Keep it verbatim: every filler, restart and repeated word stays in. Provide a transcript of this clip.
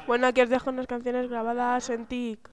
Bueno, aquí os dejo unas canciones grabadas en TIC.